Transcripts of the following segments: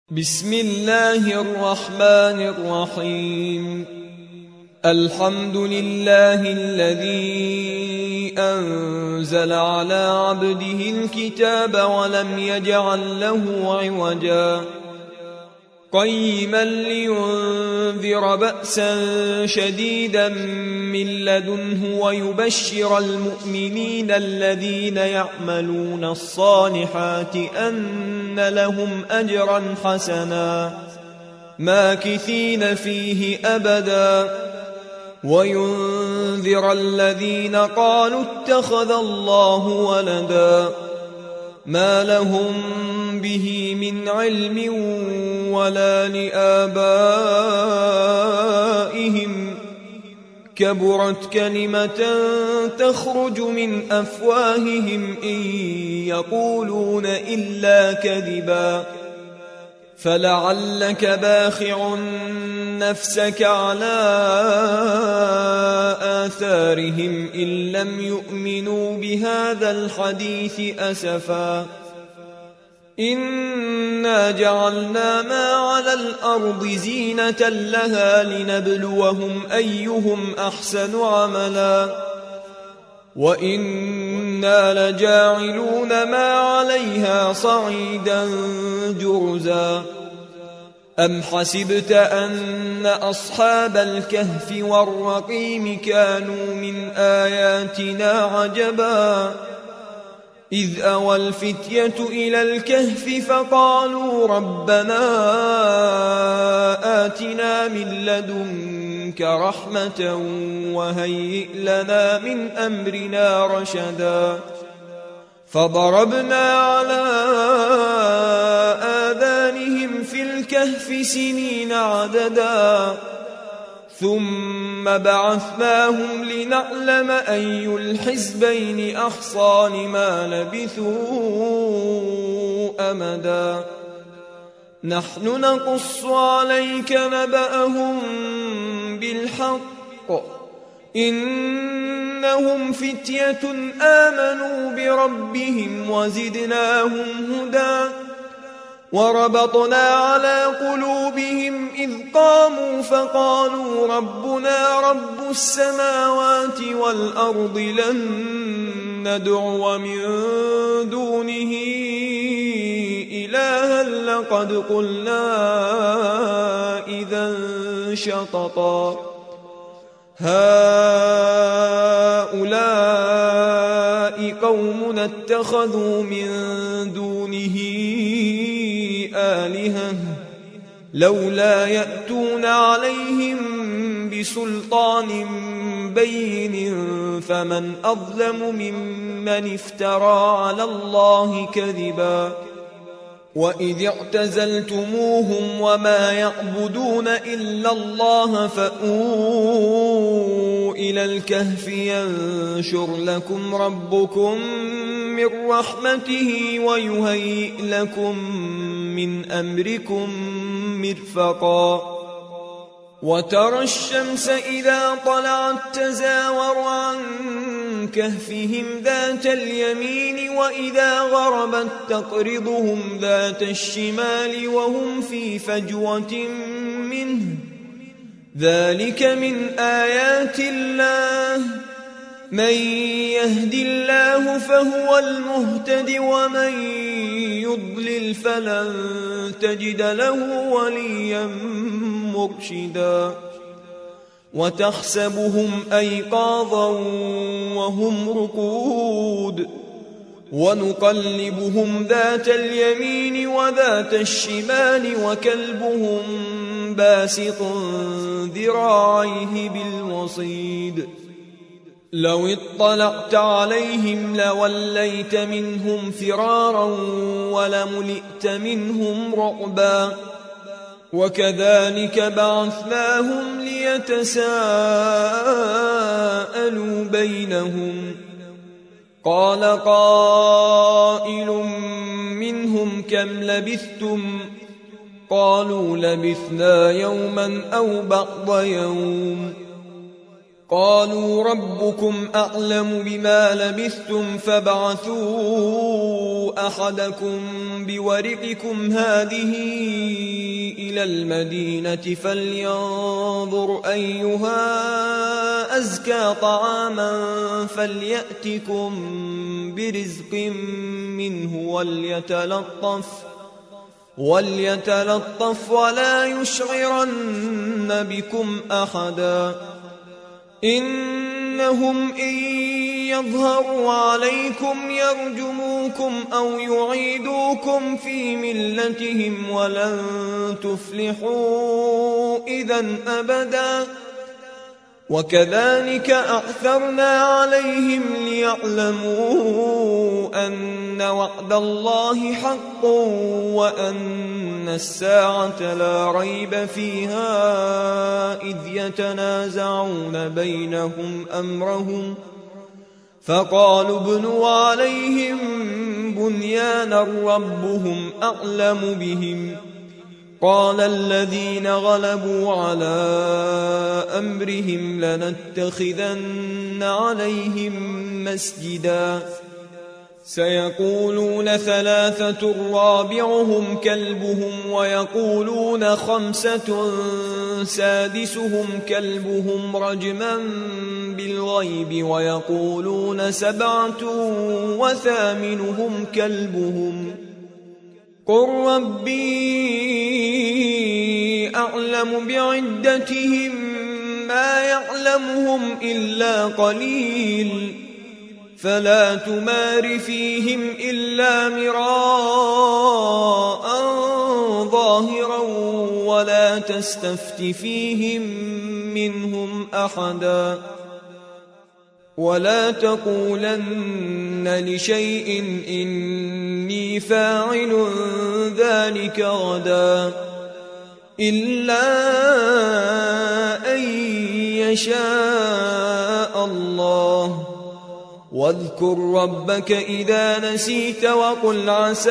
بسم الله الرحمن الرحيم. الحمد لله الذي أنزل على عبده الكتاب ولم يجعل له عوجا قيما لينذر بأسا شديدا من لدنه ويبشر المؤمنين الذين يعملون الصالحات أن لهم أجرا حسنا ماكثين فيه أبدا وينذر الذين قالوا اتخذ الله ولدا ما لهم به من علم ولا لآبائهم كبرت كلمة تخرج من أفواههم إن يقولون إلا كذبا فلعلك باخع نفسك على آثارهم إن لم يؤمنوا بهذا الحديث أسفا إنا جعلنا ما على الأرض زينة لها لنبلوهم أيهم أحسن عملا وإنا لجاعلون ما عليها صعيدا جرزا أم حسبت أن أصحاب الكهف والرقيم كانوا من آياتنا عجبا إذ أوى الفتية إلى الكهف فقالوا ربنا آتنا من لدنك رحمة وهيئ لنا من أمرنا رشدا فضربنا على آذانهم في الكهف سنين عددا ثم بعثناهم لنعلم أي الحزبين أحصى لما لبثوا أمدا نحن نقص عليك نبأهم بالحق إنهم فتية آمنوا بربهم وزدناهم هدى وربطنا على قلوبهم إذ قاموا فقالوا ربنا رب السماوات والأرض لن ندعو من دونه إلها لقد قلنا إذا شططا هؤلاء قوم اتخذوا من دونه آلهة لولا يأتون عليهم بسلطان بين فمن أظلم ممن افترى على الله كذبا وإذ اعتزلتموهم وما يعبدون إلا الله فأووا إلى الكهف ينشر لكم ربكم من رحمته ويهيئ لكم من أمركم مرفقا وترى الشمس إذا طلعت تزاور عن كهفهم ذات اليمين وإذا غربت تقرضهم ذات الشمال وهم في فجوة منه ذلك من آيات الله من يهد الله فهو المهتد ومن يضلل فلن تجد له وليا مرشدا وتحسبهم أيقاظا وهم رقود ونقلبهم ذات اليمين وذات الشمال وكلبهم باسط ذراعيه بالوصيد لو اطلعت عليهم لوليت منهم فرارا ولملئت منهم رعبا وكذلك بعثناهم ليتساءلوا بينهم قال قائل منهم كم لبثتم قالوا لبثنا يوما أو بعض يوم قالوا ربكم أعلم بما لبثتم فابعثوا أحدكم بورقكم هذه إلى المدينة فلينظر أيها أزكى طعاما فليأتكم برزق منه وليتلطف ولا يشعرن بكم أحدا إنهم إن يظهروا عليكم يرجموكم أو يعيدوكم في ملتهم ولن تفلحوا إذن أبدا وكذلك أعثرنا عليهم ليعلموا أن وعد الله حق وأن الساعة لا ريب فيها إذ يتنازعون بينهم أمرهم فقالوا ابنوا عليهم بنيانا ربهم أعلم بهم قال الذين غلبوا على أمرهم لنتخذن عليهم مسجدا سيقولون ثلاثة رابعهم كلبهم ويقولون خمسة سادسهم كلبهم رجما بالغيب ويقولون سبعة وثامنهم كلبهم قل ربي أعلم بعدتهم ما يعلمهم إلا قليل فلا تمار فيهم إلا مراء ظاهرا ولا تستفت فيهم منهم أحدا ولا تقولن لشيء إني فاعل ذلك غدا إلا أن يشاء الله واذكر ربك إذا نسيت وقل عسى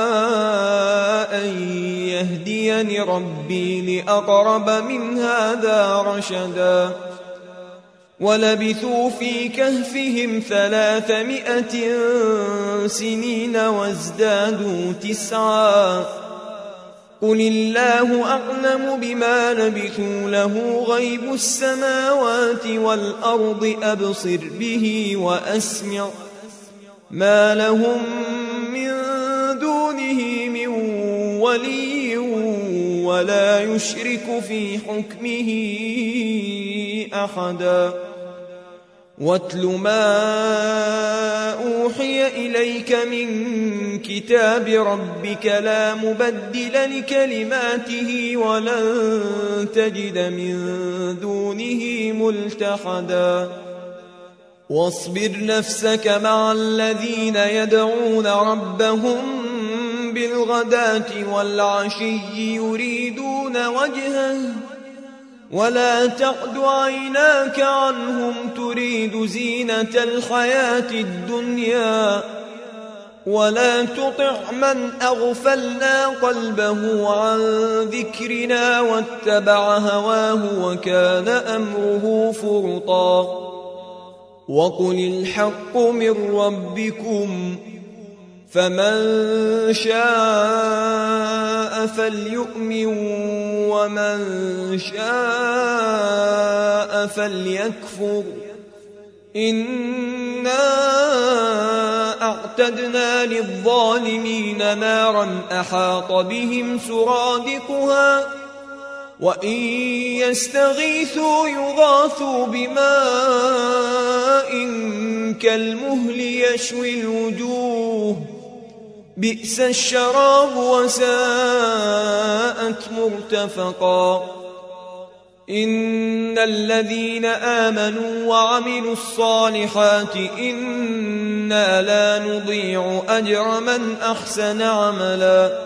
أن يهديني ربي لأقرب من هذا رشدا ولبثوا في كهفهم 300 سنين وازدادوا 9 قل الله أعلم بما لبثوا له غيب السماوات والأرض أبصر به وأسمع ما لهم من دونه من ولي ولا يشرك في حكمه أحدا واتل ما أوحي إليك من كتاب ربك لا مبدل لكلماته ولن تجد من دونه ملتحدا واصبر نفسك مع الذين يدعون ربهم بالغداة والعشي يريدون وجهه ولا تعد عيناك عنهم تريد زينة الحياة الدنيا ولا تطع من أغفلنا قلبه عن ذكرنا واتبع هواه وكان أمره فرطا وقل الحق من ربكم فمن شاء فليؤمن ومن شاء فليكفر إنا أعتدنا للظالمين نارا أحاط بهم سرادقها وإن يستغيثوا يغاثوا بماء كالمهل يشوي الوجوه بئس الشراب وساءت مرتفقا إن الذين آمنوا وعملوا الصالحات إنا لا نضيع أجر من أحسن عملا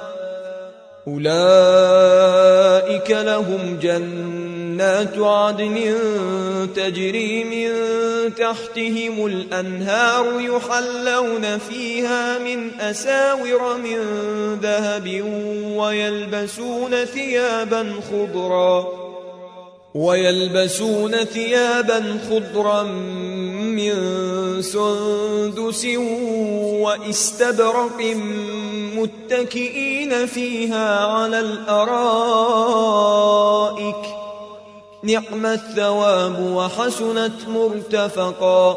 أولئك لهم جنات عدن تجري من تحتهم الأنهار يحلون فيها من أساور من ذهب ويلبسون ثيابا خضرا ويلبسون ثيابا خضرا من سندس واستبرق متكئين فيها على الأرائك نعم الثواب وحسنت مرتفقا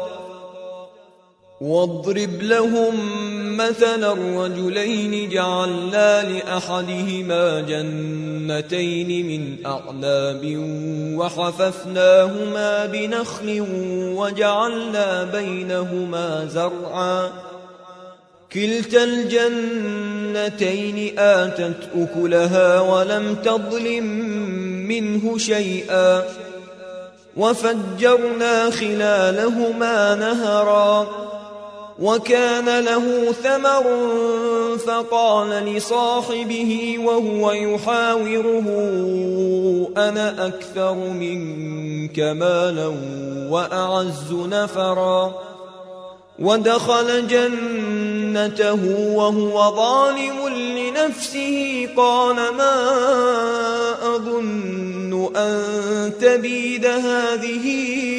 واضرب لهم مثلا الرجلين جعلنا لأحدهما جنتين من أعناب وحففناهما بنخل وجعلنا بينهما زرعا كلتا الجنتين آتت أكلها ولم تظلم منه شيئا وفجرنا خلالهما نهرا وكان له ثمر فقال لصاحبه وهو يحاوره أنا أكثر منك مالا وأعز نفرا ودخل جنته وهو ظالم لنفسه قال ما أظن أن تبيد هذه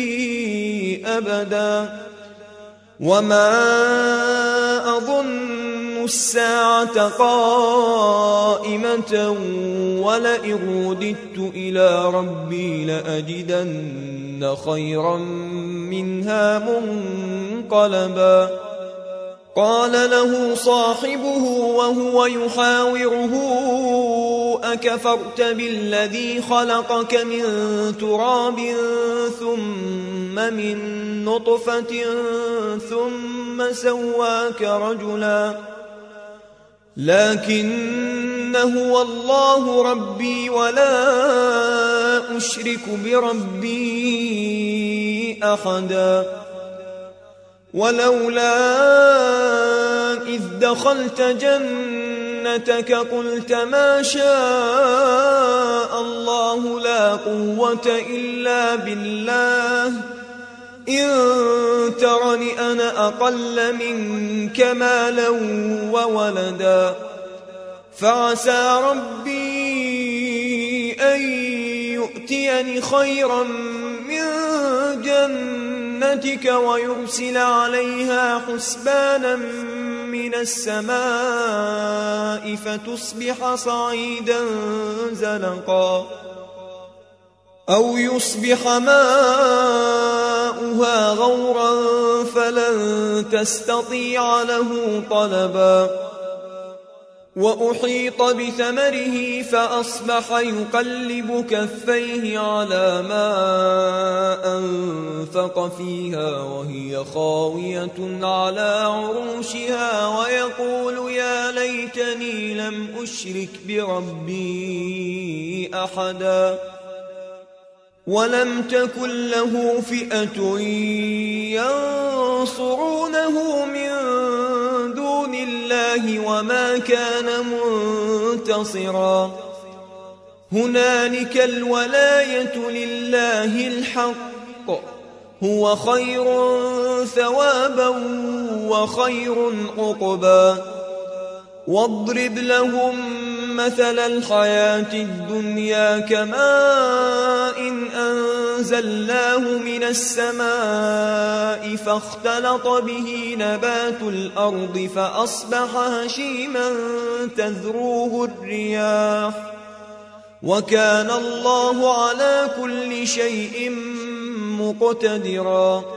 أبدا وما أظن الساعة قائمة ولئن رددت إلى ربي لأجدن خيرا منها منقلبا قال له صاحبه وهو يحاوره أكفرت بالذي خلقك من تراب ثم من نطفة ثم سواك رجلا لكن هو الله ربي ولا أشرك بربي أحدا ولولا إذ دخلت جنتك قلت ما شاء الله لا قوة إلا بالله إن ترني أنا أقل منك مالا وولدا فعسى ربي أن يؤتيني خيرا من جنتك ويرسل عليها حسبانا من السماء فتصبح صعيدا زلقا أو يصبح ماؤها غورا فلن تستطيع له طلبا وأحيط بثمره فأصبح يقلب كفيه على ما أنفق فيها وهي خاوية على عروشها ويقول يا ليتني لم أشرك بربي أحدا ولم تكن له فئة ينصرونه من دون الله وما كان منتصرا هنالك الولاية لله الحق هو خير ثوابا وخير عقبا واضرب لهم مثل الحياة الدنيا كماء إن أنزلناه من السماء فاختلط به نبات الأرض فأصبح هشيما تذروه الرياح وكان الله على كل شيء مقتدرا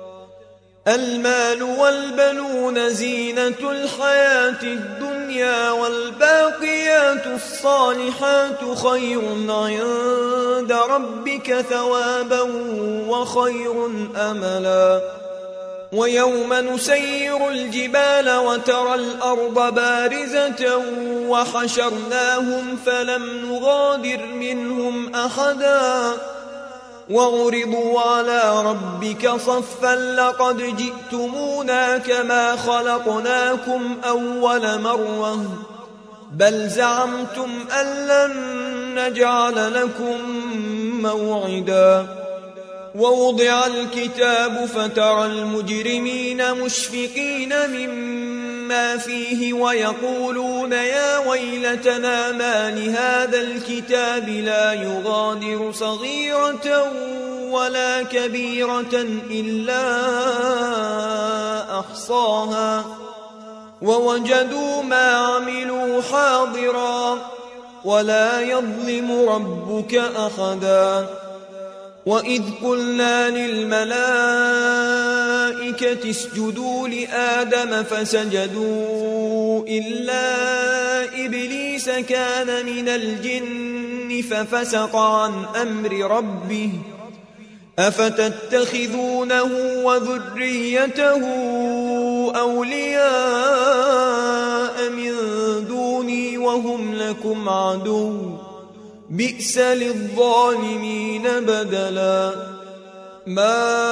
المال والبنون زينة الحياة الدنيا والباقيات الصالحات خير عند ربك ثوابا وخير أملا ويوم نسير الجبال وترى الأرض بارزة وحشرناهم فلم نغادر منهم أحدا وعرضوا على ربك صفا لقد جئتمونا كما خلقناكم أول مرة بل زعمتم أن لن نجعل لكم موعدا ووضع الكتاب فترى المجرمين مشفقين مما ما فيه ويقولون يا ويلتنا ما لهذا الكتاب لا يغادر صغيرة ولا كبيرة إلا أحصاها ووجدوا ما عملوا حاضرا ولا يظلم ربك أحدا وإذ قلنا للملائكة اسجدوا لآدم فسجدوا إلا إبليس كان من الجن ففسق عن أمر ربه أفتتخذونه وذريته أولياء من دوني وهم لكم عدو بئس للظالمين بدلا ما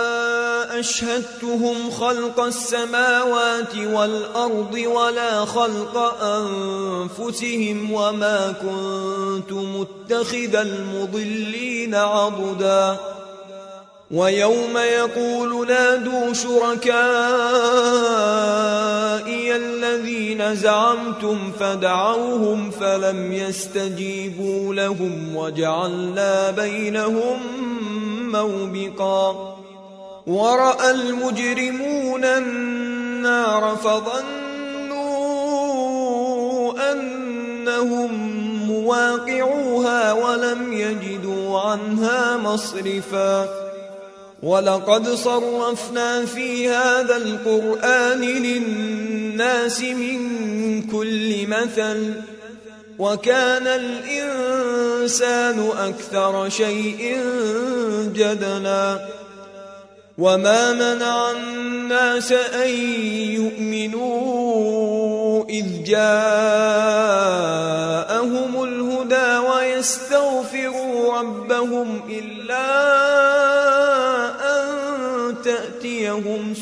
أشهدتهم خلق السماوات والأرض ولا خلق أنفسهم وما كنت متخذ المضلين عضدا ويوم يقول نادوا شركائي الذين زعمتم فدعوهم فلم يستجيبوا لهم وجعلنا بينهم موبقا ورأى المجرمون النار فظنوا أنهم مواقعوها ولم يجدوا عنها مصرفا ولقد صرفنا في هذا القرآن للناس من كل مثل وكان الإنسان أكثر شيء جدلا وما منع الناس أن يؤمنوا إذ جاءهم الهدى ويستغفروا ربهم إلا أن تأتيهم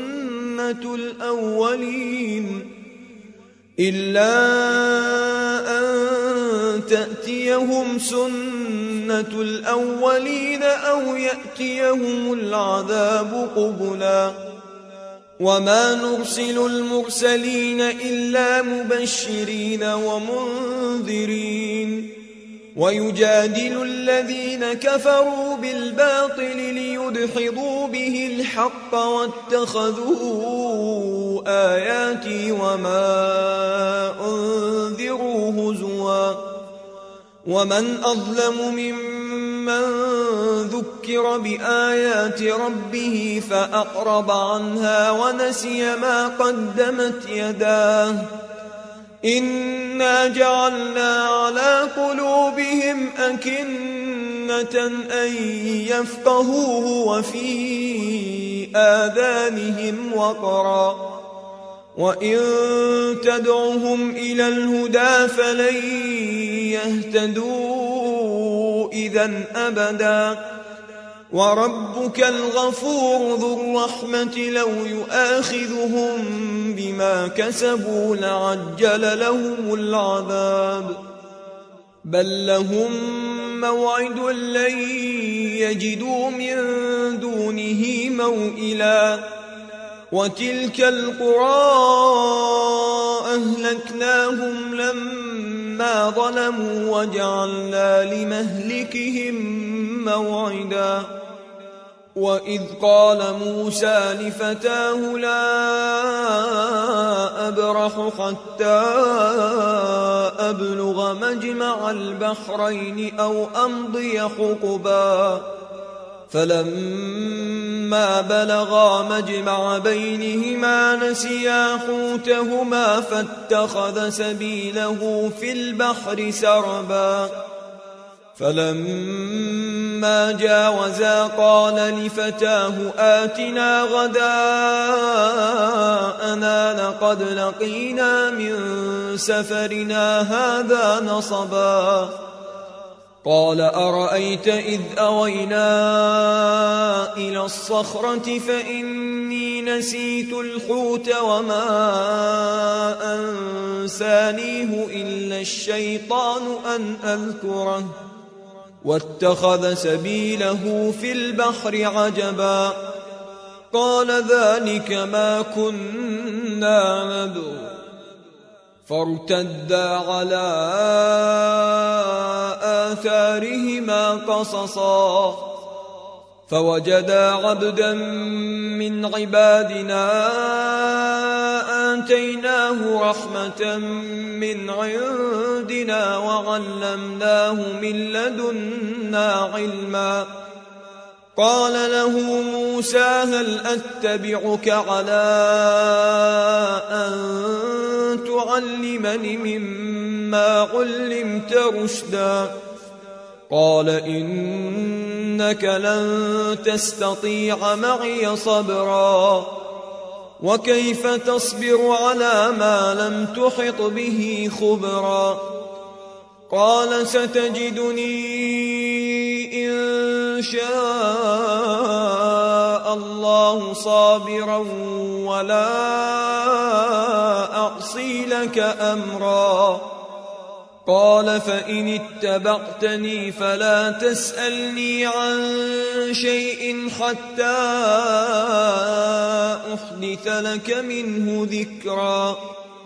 سنة الأولين أو يأتيهم العذاب قبلا وما نرسل المرسلين إلا مبشرين ومنذرين ويجادل الذين كفروا بالباطل ليدحضوا به الحق واتخذوا آياتي وما أنذروا هزوا ومن أظلم ممن ذكر بآيات ربه فأعرض عنها ونسي ما قدمت يداه إنا جعلنا على قلوبهم أكنة أن يفقهوه وفي آذانهم وقرا وإن تدعهم إلى الهدى فلن يهتدوا إذن أبدا وربك الغفور ذو الرحمة لو يؤاخذهم بما كسبوا لعجل لهم العذاب بل لهم موعد لن يجدوا من دونه موئلا وتلك القرى أهلكناهم لما ظلموا وجعلنا لمهلكهم موعدا وإذ قال موسى لفتاه لا أبرح حتى أبلغ مجمع البحرين أو أمضي حقبا فلما بلغا مجمع بينهما نسيا حوتهما فاتخذ سبيله في البحر سربا فلما جاوزا قال لفتاه آتنا غداءنا لقد لقينا من سفرنا هذا نصبا قال أرأيت إذ أوينا إلى الصخرة فإني نسيت الحوت وما أنسانيه إلا الشيطان أن أذكره واتخذ سبيله في البحر عجبا قال ذلك ما كنا نبغي فارتدا على آثارهما قصصا فوجدا عبدا من عبادنا آتيناه رحمة من عندنا وعلمناه من لدنا علما قال له موسى هل أتبعك على أن تعلمني مما علمت رشدا قال إنك لن تستطيع معي صبرا وكيف تصبر على ما لم تحط به خبرا قال ستجدني إن شاء الله صابرا ولا أعصي لك أمرا قال فإن اتبعتني فلا تسألني عن شيء حتى أحدث لك منه ذكرا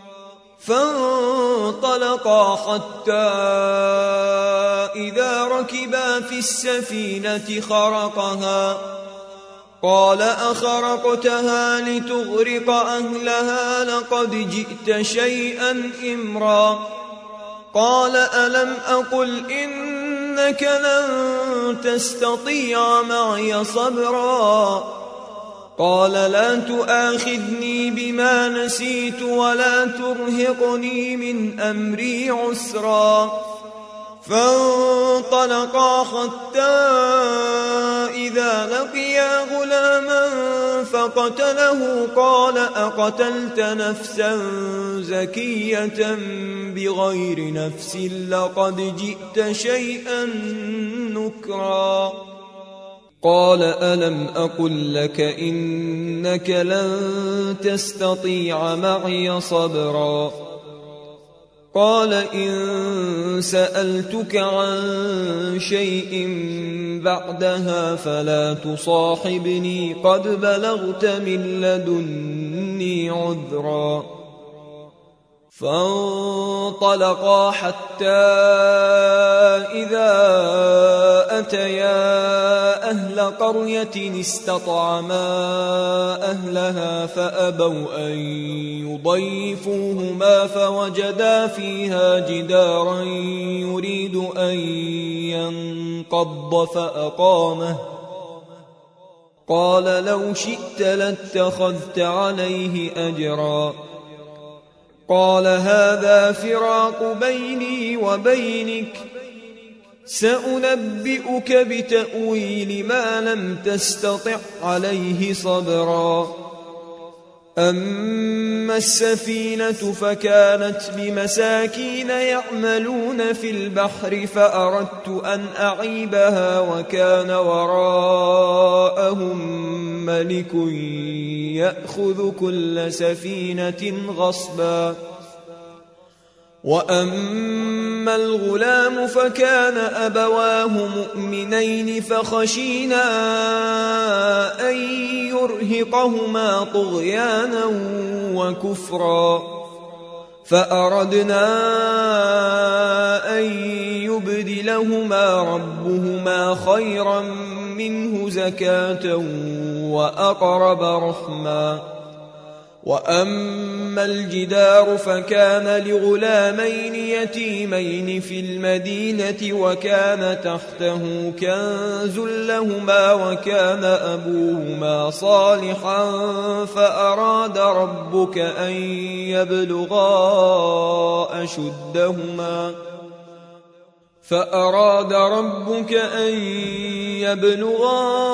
فانطلقا حتى إذا ركبا في السفينة خرقها قال أخرقتها لتغرق أهلها لقد جئت شيئا إمرا قال ألم أقل إنك لن تستطيع معي صبرا قال لا تؤاخذني بما نسيت ولا ترهقني من أمري عسرا فانطلقا حتى إذا لقيا غلاما فقتله قال أقتلت نفسا زكية بغير نفس لقد جئت شيئا نكرا قال ألم أقل لك إنك لن تستطيع معي صبرا قال إن سألتك عن شيء بعدها فلا تصاحبني قد بلغت من لدني عذرا فانطلقا حتى إذا أتيا أهل قرية استطعما أهلها فأبوا أن يضيفوهما فوجدا فيها جدارا يريد أن ينقض فأقامه قال لو شئت لاتخذت عليه أجرا قال هذا فراق بيني وبينك سأنبئك بتأويل ما لم تستطع عليه صبرا أما السفينة فكانت لمساكين يعملون في البحر فأردت أن أعيبها وكان وراءهم ملك يأخذ كل سفينة غصبا وأما الغلام فكان أبواه مؤمنين فخشينا أن يرهقهما طغيانا وكفرا فأردنا أن يبدلهما ربهما خيرا منه زكاة وأقرب رحما وأما الجدار فكان لغلامين يتيمين في المدينة وكان تحته كنز لهما وكان أبوهما صالحا فأراد ربك أن يبلغا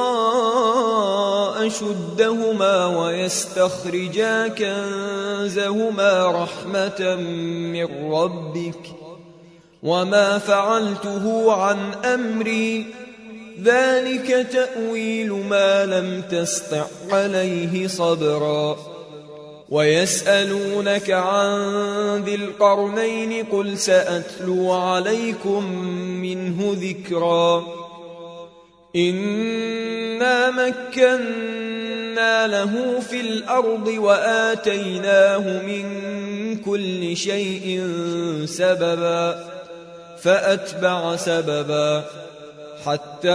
أشدهما ويستخرجا كنزهما رحمة من ربك وما فعلته عن أمري ذلك تأويل ما لم تسطع عليه صبرا ويسألونك عن ذي القرنين قل سأتلو عليكم منه ذكرا إنا مكنا له في الأرض وآتيناه من كل شيء سببا فأتبع سببا حتى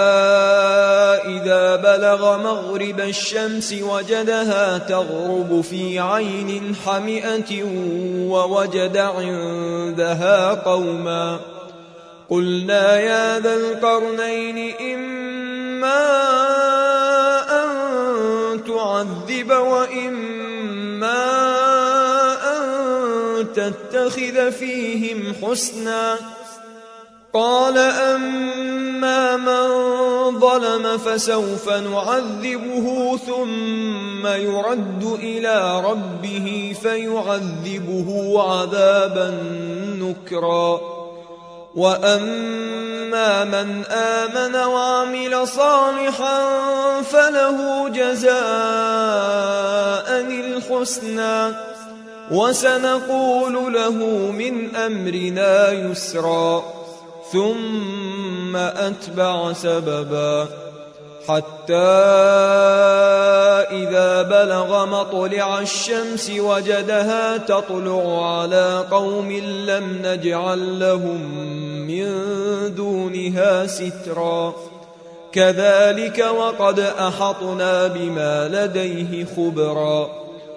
إذا بلغ مغرب الشمس وجدها تغرب في عين حمئة ووجد عندها قوما قلنا يا ذا القرنين إما أن تعذب وإما أن تتخذ فيهم حسنا قال أما من ظلم فسوف نعذبه ثم يرد إلى ربه فيعذبه عذابا نكرا وأما من آمن وعمل صالحا فله جزاء الحسنى وسنقول له من أمرنا يسرا ثم أتبع سببا حتى إذا بلغ مطلع الشمس وجدها تطلع على قوم لم نجعل لهم من دونها سترا كذلك وقد أحطنا بما لديه خبرا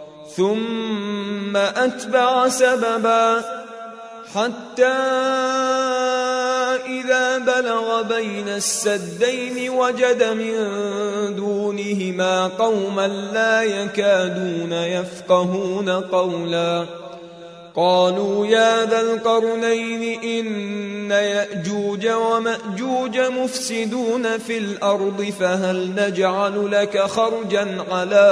ثم أتبع سببا حتى إذا بلغ بين السدين وجد من دونهما قوما لا يكادون يفقهون قولا قالوا يا ذا القرنين إن يأجوج ومأجوج مفسدون في الأرض فهل نجعل لك خرجا على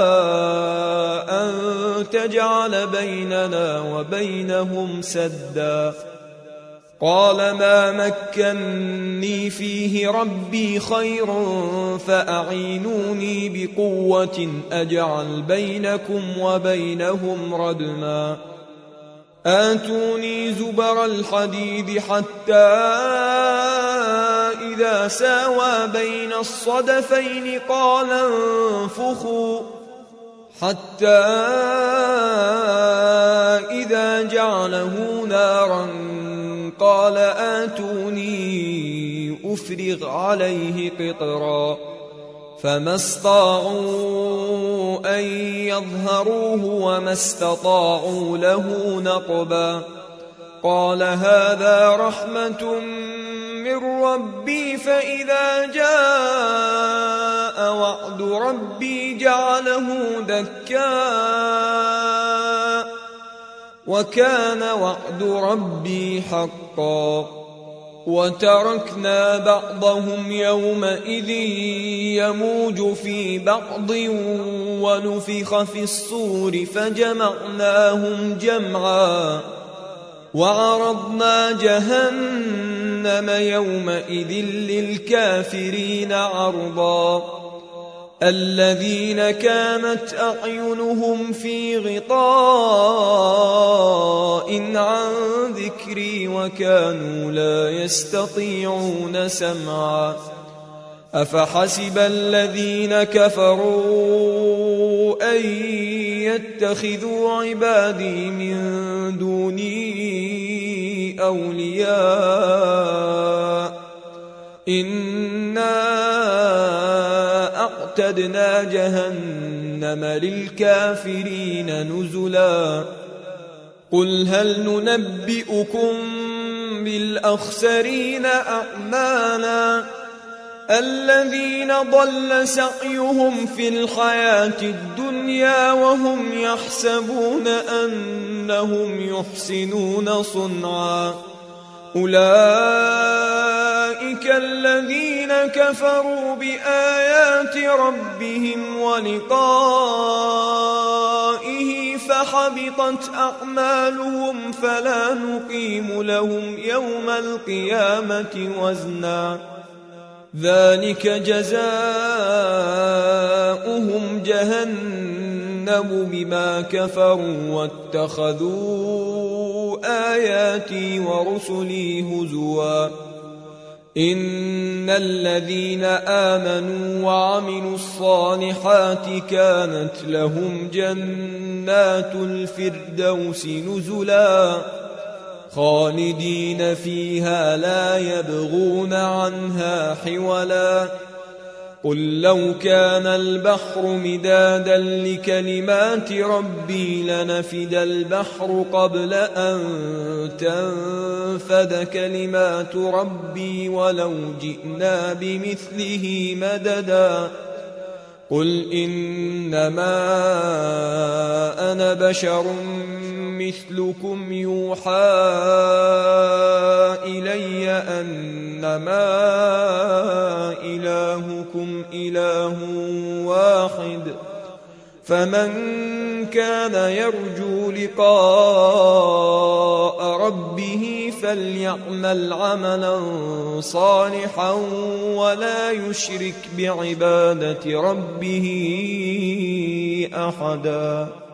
أن تجعل بيننا وبينهم سدا قال ما مكني فيه ربي خير فأعينوني بقوة أجعل بينكم وبينهم ردما آتوني زبر الحديد حتى إذا ساوى بين الصدفين قال انفخوا حتى إذا جعله نارا قال آتوني أفرغ عليه قطرا فما استطاعوا أن يظهروه وما استطاعوا له نقبا قال هذا رحمة من ربي فإذا جاء وعد ربي جعله دكا وكان وعد ربي حقا وتركنا بعضهم يومئذ يموج في بعض ونفخ في الصور فجمعناهم جمعا وعرضنا جهنم يومئذ للكافرين عرضا الذين كانت أعينهم في غطاء عن ذكري وكانوا لا يستطيعون سمعا أفحسب الذين كفروا أن يتخذوا عبادي من دوني أولياء إنا أعتدنا جهنم للكافرين نزلا قل هل ننبئكم بالأخسرين أعمالا الذين ضل سعيهم في الحياة الدنيا وهم يحسبون أنهم يحسنون صنعا أولئك الذين كفروا بآيات ربهم ولقائه فحبطت أعمالهم فلا نقيم لهم يوم القيامة وزنا ذلك جزاؤهم جهنم بما كفروا واتخذوا آياتي ورسلي هزوا إن الذين آمنوا وعملوا الصالحات كانت لهم جنات الفردوس نزلا خالدين فيها لا يبغون عنها حولا قل لو كان البحر مدادا لكلمات ربي لنفد البحر قبل أن تنفد كلمات ربي ولو جئنا بمثله مددا قل إنما أنا بشر مثلكم يوحى إلي أنما إلهكم إله واحد فمن كان يرجو لقاء ربه فليعمل عملا صالحا ولا يشرك بعبادة ربه أحدا.